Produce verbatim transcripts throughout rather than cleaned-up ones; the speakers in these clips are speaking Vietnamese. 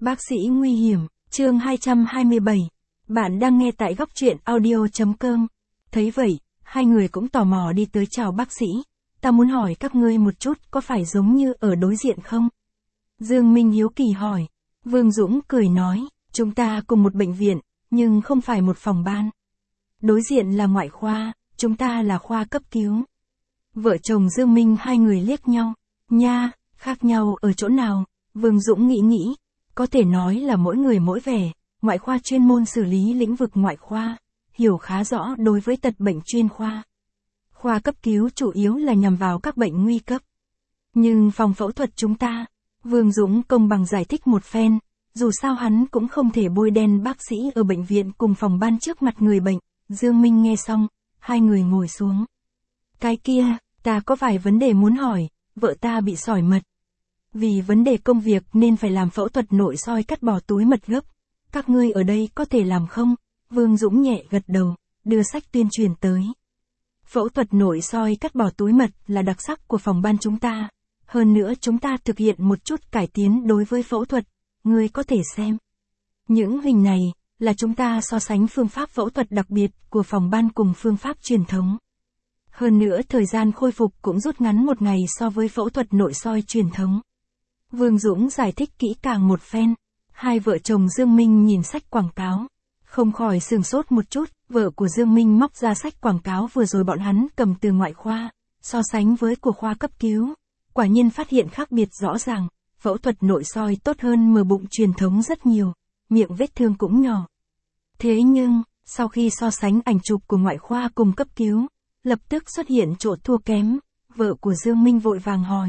Bác sĩ nguy hiểm, chương hai trăm hai mươi bảy. Bạn đang nghe tại góc truyện audio chấm com. Thấy vậy, hai người cũng tò mò đi tới chào bác sĩ. Ta muốn hỏi các ngươi một chút có phải giống như ở đối diện không? Dương Minh hiếu kỳ hỏi. Vương Dũng cười nói, chúng ta cùng một bệnh viện, nhưng không phải một phòng ban. Đối diện là ngoại khoa, chúng ta là khoa cấp cứu. Vợ chồng Dương Minh hai người liếc nhau. Nha, khác nhau ở chỗ nào? Vương Dũng nghĩ nghĩ. Có thể nói là mỗi người mỗi vẻ, ngoại khoa chuyên môn xử lý lĩnh vực ngoại khoa, hiểu khá rõ đối với tật bệnh chuyên khoa. Khoa cấp cứu chủ yếu là nhằm vào các bệnh nguy cấp. Nhưng phòng phẫu thuật chúng ta, Vương Dũng công bằng giải thích một phen, dù sao hắn cũng không thể bôi đen bác sĩ ở bệnh viện cùng phòng ban trước mặt người bệnh. Dương Minh nghe xong, hai người ngồi xuống. Cái kia, ta có vài vấn đề muốn hỏi, vợ ta bị sỏi mật. Vì vấn đề công việc nên phải làm phẫu thuật nội soi cắt bỏ túi mật gấp. Các ngươi ở đây có thể làm không? Vương Dũng nhẹ gật đầu, đưa sách tuyên truyền tới. Phẫu thuật nội soi cắt bỏ túi mật là đặc sắc của phòng ban chúng ta. Hơn nữa chúng ta thực hiện một chút cải tiến đối với phẫu thuật, ngươi có thể xem. Những hình này là chúng ta so sánh phương pháp phẫu thuật đặc biệt của phòng ban cùng phương pháp truyền thống. Hơn nữa thời gian khôi phục cũng rút ngắn một ngày so với phẫu thuật nội soi truyền thống. Vương Dũng giải thích kỹ càng một phen. Hai vợ chồng Dương Minh nhìn sách quảng cáo. Không khỏi sửng sốt một chút, vợ của Dương Minh móc ra sách quảng cáo vừa rồi bọn hắn cầm từ ngoại khoa, so sánh với của khoa cấp cứu. Quả nhiên phát hiện khác biệt rõ ràng, phẫu thuật nội soi tốt hơn mở bụng truyền thống rất nhiều, miệng vết thương cũng nhỏ. Thế nhưng, sau khi so sánh ảnh chụp của ngoại khoa cùng cấp cứu, lập tức xuất hiện chỗ thua kém, vợ của Dương Minh vội vàng hỏi.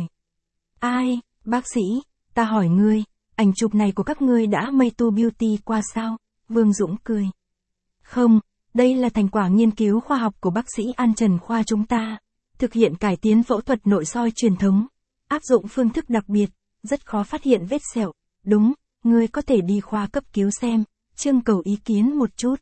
Ai? Bác sĩ, ta hỏi ngươi, ảnh chụp này của các ngươi đã Mây Tu Beauty qua sao? Vương Dũng cười. Không, đây là thành quả nghiên cứu khoa học của bác sĩ An Trần khoa chúng ta. Thực hiện cải tiến phẫu thuật nội soi truyền thống, áp dụng phương thức đặc biệt, rất khó phát hiện vết sẹo. Đúng, ngươi có thể đi khoa cấp cứu xem, trưng cầu ý kiến một chút.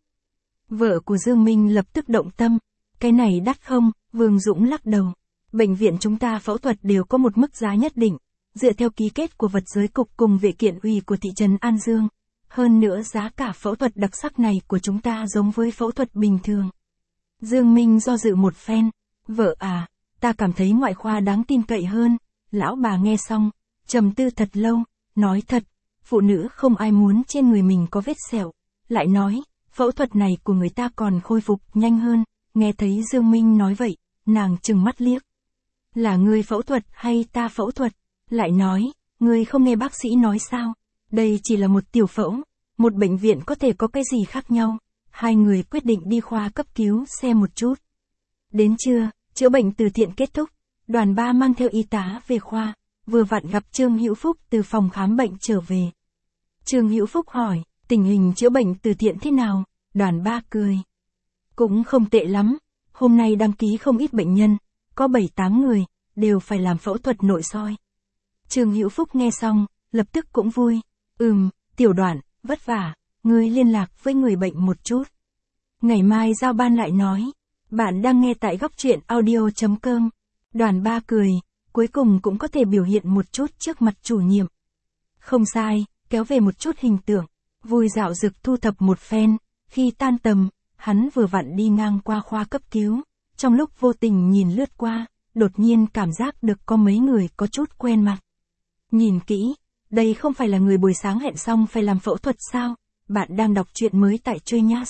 Vợ của Dương Minh lập tức động tâm. Cái này đắt không? Vương Dũng lắc đầu. Bệnh viện chúng ta phẫu thuật đều có một mức giá nhất định, dựa theo ký kết của vật giới cục cùng vệ kiện ủy của thị trấn An Dương. Hơn nữa giá cả phẫu thuật đặc sắc này của chúng ta giống với phẫu thuật bình thường. Dương Minh do dự một phen. Vợ à, ta cảm thấy ngoại khoa đáng tin cậy hơn. Lão bà nghe xong, trầm tư thật lâu, nói thật, phụ nữ không ai muốn trên người mình có vết sẹo. Lại nói, phẫu thuật này của người ta còn khôi phục nhanh hơn. Nghe thấy Dương Minh nói vậy, nàng trừng mắt liếc. Là ngươi phẫu thuật hay ta phẫu thuật? Lại nói, ngươi không nghe bác sĩ nói sao? Đây chỉ là một tiểu phẫu, một bệnh viện có thể có cái gì khác nhau? Hai người quyết định đi khoa cấp cứu xem một chút. Đến trưa, chữa bệnh từ thiện kết thúc, đoàn ba mang theo y tá về khoa, vừa vặn gặp Trương Hữu Phúc từ phòng khám bệnh trở về. Trương Hữu Phúc hỏi, tình hình chữa bệnh từ thiện thế nào? Đoàn ba cười. Cũng không tệ lắm, hôm nay đăng ký không ít bệnh nhân, có bảy tám người, đều phải làm phẫu thuật nội soi. Trương Hữu Phúc nghe xong, lập tức cũng vui. Ừm, Tiểu Đoàn, vất vả, ngươi liên lạc với người bệnh một chút. Ngày mai giao ban lại nói. Bạn đang nghe tại góc truyện audio chấm com. Đoàn ba cười, cuối cùng cũng có thể biểu hiện một chút trước mặt chủ nhiệm. Không sai, kéo về một chút hình tượng, vui dạo dực thu thập một phen. Khi tan tầm, hắn vừa vặn đi ngang qua khoa cấp cứu. Trong lúc vô tình nhìn lướt qua, đột nhiên cảm giác được có mấy người có chút quen mặt. Nhìn kỹ, đây không phải là người buổi sáng hẹn xong phải làm phẫu thuật sao? Bạn đang đọc truyện mới tại Chuyên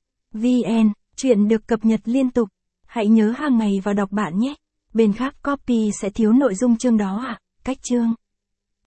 vê en, truyện được cập nhật liên tục. Hãy nhớ hàng ngày vào đọc bạn nhé. Bên khác copy sẽ thiếu nội dung chương đó à? Cách chương.